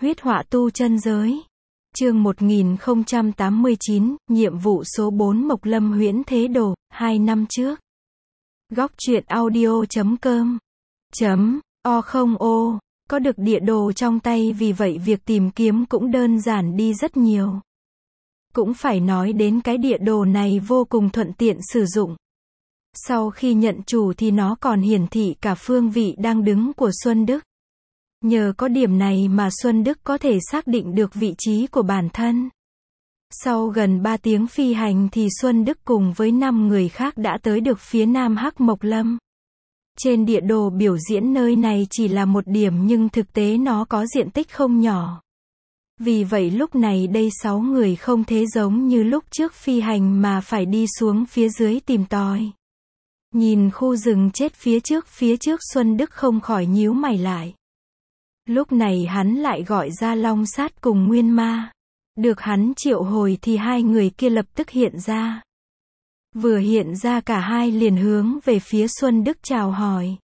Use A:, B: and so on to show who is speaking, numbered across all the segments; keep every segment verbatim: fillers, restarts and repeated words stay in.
A: Huyết họa tu chân giới. Chương một nghìn không trăm tám mươi chín, nhiệm vụ số bốn Mộc Lâm huyễn thế đồ, hai năm trước. Góc truyện audio chấm com chấm o không ô có được địa đồ trong tay, vì vậy việc tìm kiếm cũng đơn giản đi rất nhiều. Cũng phải nói đến cái địa đồ này vô cùng thuận tiện sử dụng. Sau khi nhận chủ thì nó còn hiển thị cả phương vị đang đứng của Xuân Đức. Nhờ có điểm này mà Xuân Đức có thể xác định được vị trí của bản thân. Sau gần ba tiếng phi hành thì Xuân Đức cùng với năm người khác đã tới được phía nam Hắc Mộc Lâm. Trên địa đồ biểu diễn nơi này chỉ là một điểm nhưng thực tế nó có diện tích không nhỏ. Vì vậy lúc này đây sáu người không thể giống như lúc trước phi hành mà phải đi xuống phía dưới tìm tòi. Nhìn khu rừng chết phía trước phía trước Xuân Đức không khỏi nhíu mày lại. Lúc này hắn lại gọi ra Long Sát cùng Nguyên Ma. Được hắn triệu hồi thì hai người kia lập tức hiện ra. Vừa hiện ra cả hai liền hướng về phía Xuân Đức chào hỏi.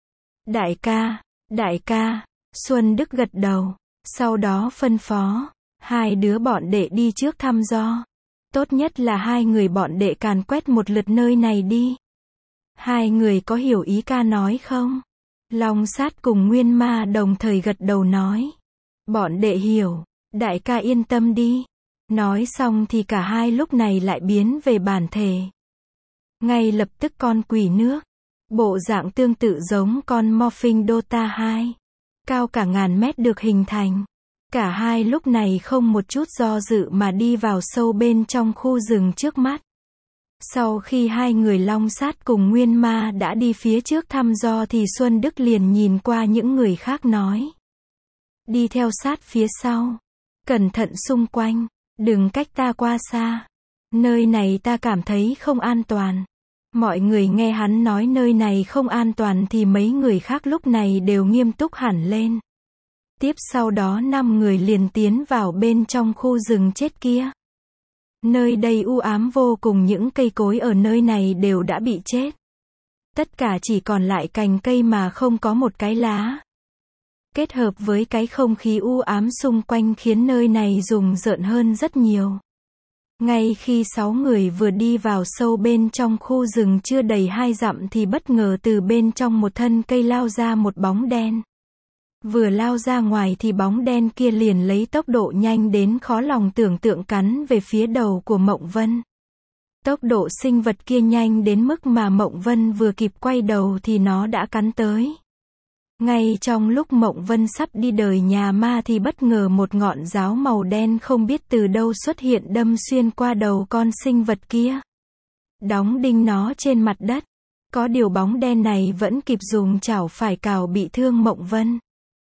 A: Đại ca, đại ca, Xuân Đức gật đầu. Sau đó phân phó, hai đứa bọn đệ đi trước thăm dò. Tốt nhất là hai người bọn đệ càn quét một lượt nơi này đi. Hai người có hiểu ý ca nói không? Long Sát cùng Nguyên Ma đồng thời gật đầu nói. Bọn đệ hiểu, đại ca yên tâm đi. Nói xong thì cả hai lúc này lại biến về bản thể. Ngay lập tức con quỷ nước, bộ dạng tương tự giống con Morphing Dota hai, cao cả ngàn mét được hình thành. Cả hai lúc này không một chút do dự mà đi vào sâu bên trong khu rừng trước mắt. Sau khi hai người Long Sát cùng Nguyên Ma đã đi phía trước thăm dò thì Xuân Đức liền nhìn qua những người khác nói. Đi theo sát phía sau. Cẩn thận xung quanh. Đừng cách ta quá xa. Nơi này ta cảm thấy không an toàn. Mọi người nghe hắn nói nơi này không an toàn thì mấy người khác lúc này đều nghiêm túc hẳn lên. Tiếp sau đó năm người liền tiến vào bên trong khu rừng chết kia. Nơi đây u ám vô cùng, những cây cối ở nơi này đều đã bị chết. Tất cả chỉ còn lại cành cây mà không có một cái lá. Kết hợp với cái không khí u ám xung quanh khiến nơi này rùng rợn hơn rất nhiều. Ngay khi sáu người vừa đi vào sâu bên trong khu rừng chưa đầy hai dặm thì bất ngờ từ bên trong một thân cây lao ra một bóng đen. Vừa lao ra ngoài thì bóng đen kia liền lấy tốc độ nhanh đến khó lòng tưởng tượng cắn về phía đầu của Mộng Vân. Tốc độ sinh vật kia nhanh đến mức mà Mộng Vân vừa kịp quay đầu thì nó đã cắn tới. Ngay trong lúc Mộng Vân sắp đi đời nhà ma thì bất ngờ một ngọn giáo màu đen không biết từ đâu xuất hiện đâm xuyên qua đầu con sinh vật kia. Đóng đinh nó trên mặt đất. Có điều bóng đen này vẫn kịp dùng chảo phải cào bị thương Mộng Vân.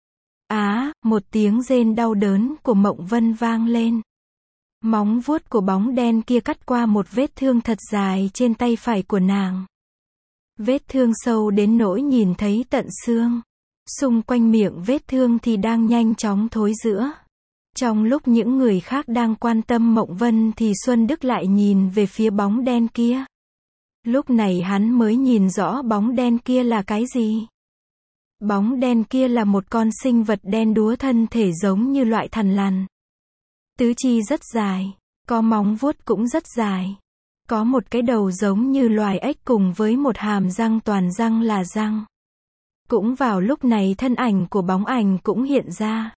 A: Á, một tiếng rên đau đớn của Mộng Vân vang lên. Móng vuốt của bóng đen kia cắt qua một vết thương thật dài trên tay phải của nàng. Vết thương sâu đến nỗi nhìn thấy tận xương. Xung quanh miệng vết thương thì đang nhanh chóng thối rữa. Trong lúc những người khác đang quan tâm Mộng Vân thì Xuân Đức lại nhìn về phía bóng đen kia. Lúc này hắn mới nhìn rõ bóng đen kia là cái gì. Bóng đen kia là một con sinh vật đen đúa, thân thể giống như loại thằn lằn. Tứ chi rất dài, có móng vuốt cũng rất dài. Có một cái đầu giống như loài ếch cùng với một hàm răng toàn răng là răng. Cũng vào lúc này thân ảnh của bóng ảnh cũng hiện ra.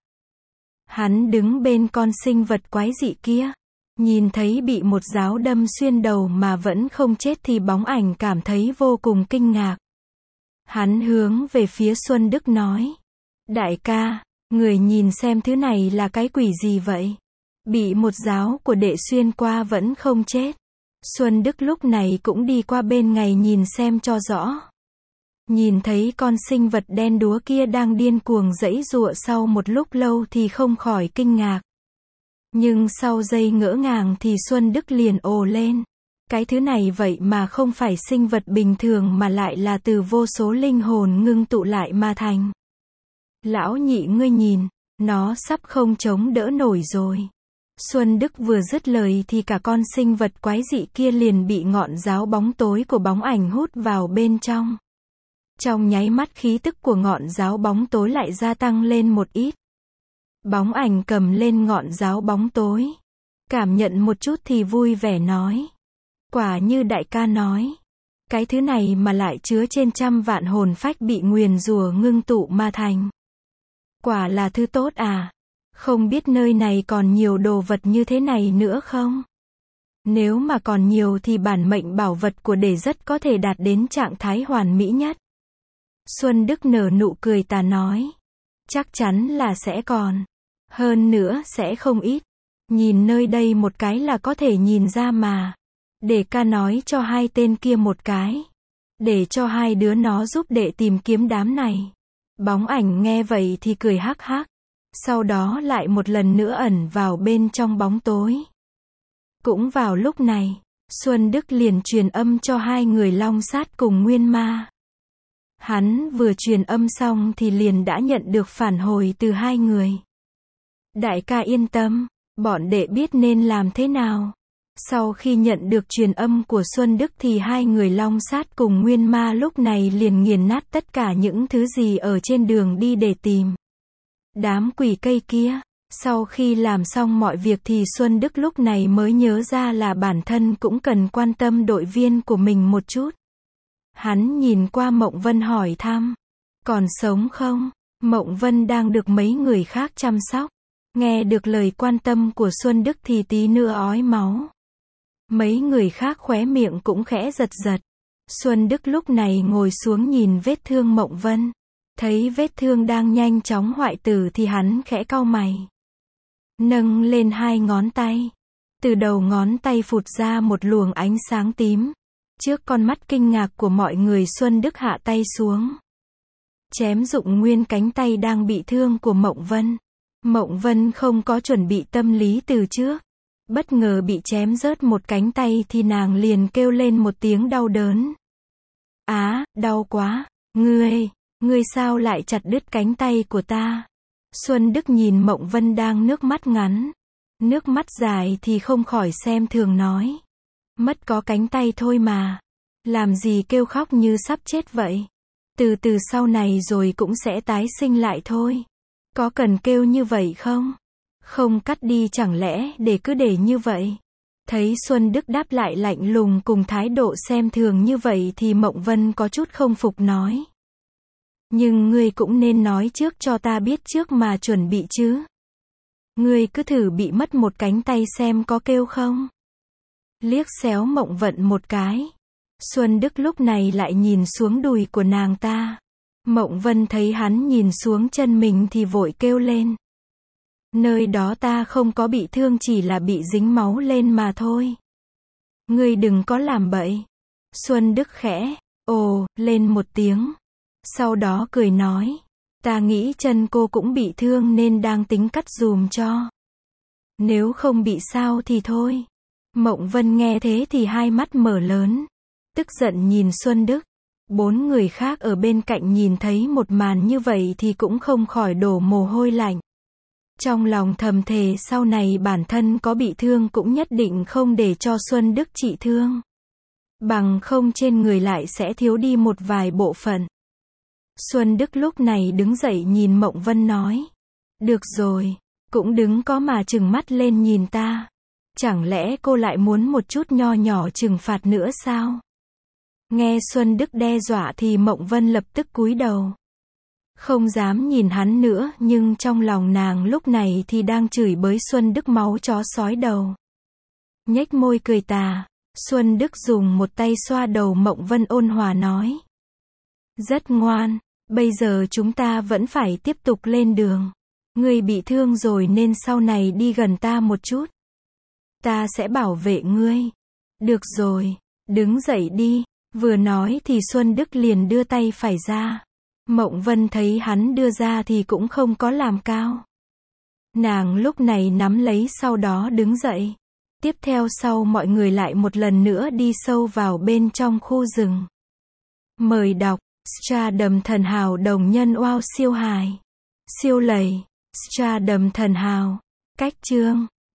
A: Hắn đứng bên con sinh vật quái dị kia. Nhìn thấy bị một giáo đâm xuyên đầu mà vẫn không chết thì bóng ảnh cảm thấy vô cùng kinh ngạc. Hắn hướng về phía Xuân Đức nói. Đại ca, người nhìn xem thứ này là cái quỷ gì vậy? Bị một giáo của đệ xuyên qua vẫn không chết. Xuân Đức lúc này cũng đi qua bên ngay nhìn xem cho rõ. Nhìn thấy con sinh vật đen đúa kia đang điên cuồng giãy giụa sau một lúc lâu thì không khỏi kinh ngạc. Nhưng sau giây ngỡ ngàng thì Xuân Đức liền ồ lên. Cái thứ này vậy mà không phải sinh vật bình thường mà lại là từ vô số linh hồn ngưng tụ lại mà thành. Lão nhị ngươi nhìn, nó sắp không chống đỡ nổi rồi. Xuân Đức vừa dứt lời thì cả con sinh vật quái dị kia liền bị ngọn giáo bóng tối của bóng ảnh hút vào bên trong. Trong nháy mắt khí tức của ngọn giáo bóng tối lại gia tăng lên một ít. Bóng ảnh cầm lên ngọn giáo bóng tối. Cảm nhận một chút thì vui vẻ nói. Quả như đại ca nói. Cái thứ này mà lại chứa trên trăm vạn hồn phách bị nguyền rủa ngưng tụ mà thành. Quả là thứ tốt à. Không biết nơi này còn nhiều đồ vật như thế này nữa không? Nếu mà còn nhiều thì bản mệnh bảo vật của đệ rất có thể đạt đến trạng thái hoàn mỹ nhất. Xuân Đức nở nụ cười tà nói. Chắc chắn là sẽ còn. Hơn nữa sẽ không ít. Nhìn nơi đây một cái là có thể nhìn ra mà. Để ca nói cho hai tên kia một cái. Để cho hai đứa nó giúp đệ tìm kiếm đám này. Bóng ảnh nghe vậy thì cười hắc hắc. Sau đó lại một lần nữa ẩn vào bên trong bóng tối. Cũng vào lúc này, Xuân Đức liền truyền âm cho hai người Long Sát cùng Nguyên Ma. Hắn vừa truyền âm xong thì liền đã nhận được phản hồi từ hai người. Đại ca yên tâm, bọn đệ biết nên làm thế nào. Sau khi nhận được truyền âm của Xuân Đức thì hai người Long Sát cùng Nguyên Ma lúc này liền nghiền nát tất cả những thứ gì ở trên đường đi để tìm đám quỷ cây kia. Sau khi làm xong mọi việc thì Xuân Đức lúc này mới nhớ ra là bản thân cũng cần quan tâm đội viên của mình một chút. Hắn nhìn qua Mộng Vân hỏi thăm. Còn sống không? Mộng Vân đang được mấy người khác chăm sóc. Nghe được lời quan tâm của Xuân Đức thì tí nữa ói máu. Mấy người khác khóe miệng cũng khẽ giật giật. Xuân Đức lúc này ngồi xuống nhìn vết thương Mộng Vân. Thấy vết thương đang nhanh chóng hoại tử thì hắn khẽ cau mày. Nâng lên hai ngón tay. Từ đầu ngón tay phụt ra một luồng ánh sáng tím. Trước con mắt kinh ngạc của mọi người Xuân Đức hạ tay xuống. Chém dụng nguyên cánh tay đang bị thương của Mộng Vân. Mộng Vân không có chuẩn bị tâm lý từ trước. Bất ngờ bị chém rớt một cánh tay thì nàng liền kêu lên một tiếng đau đớn. Á, đau quá. Ngươi, ngươi sao lại chặt đứt cánh tay của ta? Xuân Đức nhìn Mộng Vân đang nước mắt ngắn. Nước mắt dài thì không khỏi xem thường nói. Mất có cánh tay thôi mà. Làm gì kêu khóc như sắp chết vậy. Từ từ sau này rồi cũng sẽ tái sinh lại thôi. Có cần kêu như vậy không? Không cắt đi chẳng lẽ để cứ để như vậy? Thấy Xuân Đức đáp lại lạnh lùng cùng thái độ xem thường như vậy thì Mộng Vân có chút không phục nói. Nhưng ngươi cũng nên nói trước cho ta biết trước mà chuẩn bị chứ. Ngươi cứ thử bị mất một cánh tay xem có kêu không. Liếc xéo Mộng Vận một cái. Xuân Đức lúc này lại nhìn xuống đùi của nàng ta. Mộng Vân thấy hắn nhìn xuống chân mình thì vội kêu lên. Nơi đó ta không có bị thương chỉ là bị dính máu lên mà thôi. Ngươi đừng có làm bậy. Xuân Đức khẽ, ồ, lên một tiếng. Sau đó cười nói. Ta nghĩ chân cô cũng bị thương nên đang tính cắt dùm cho. Nếu không bị sao thì thôi. Mộng Vân nghe thế thì hai mắt mở lớn. Tức giận nhìn Xuân Đức. Bốn người khác ở bên cạnh nhìn thấy một màn như vậy thì cũng không khỏi đổ mồ hôi lạnh. Trong lòng thầm thề sau này bản thân có bị thương cũng nhất định không để cho Xuân Đức trị thương. Bằng không trên người lại sẽ thiếu đi một vài bộ phận. Xuân Đức lúc này đứng dậy nhìn Mộng Vân nói. Được rồi, cũng đứng có mà trừng mắt lên nhìn ta. Chẳng lẽ cô lại muốn một chút nho nhỏ trừng phạt nữa sao? Nghe Xuân Đức đe dọa thì Mộng Vân lập tức cúi đầu. Không dám nhìn hắn nữa nhưng trong lòng nàng lúc này thì đang chửi bới Xuân Đức máu chó sói đầu. Nhếch môi cười tà, Xuân Đức dùng một tay xoa đầu Mộng Vân ôn hòa nói. Rất ngoan, bây giờ chúng ta vẫn phải tiếp tục lên đường. Ngươi bị thương rồi nên sau này đi gần ta một chút. Ta sẽ bảo vệ ngươi. Được rồi, đứng dậy đi. Vừa nói thì Xuân Đức liền đưa tay phải ra. Mộng Vân thấy hắn đưa ra thì cũng không có làm cao. Nàng lúc này nắm lấy sau đó đứng dậy. Tiếp theo sau mọi người lại một lần nữa đi sâu vào bên trong khu rừng. Mời đọc, Stardom thần hào đồng nhân wow siêu hài. Siêu lầy, Stardom thần hào. Cách chương.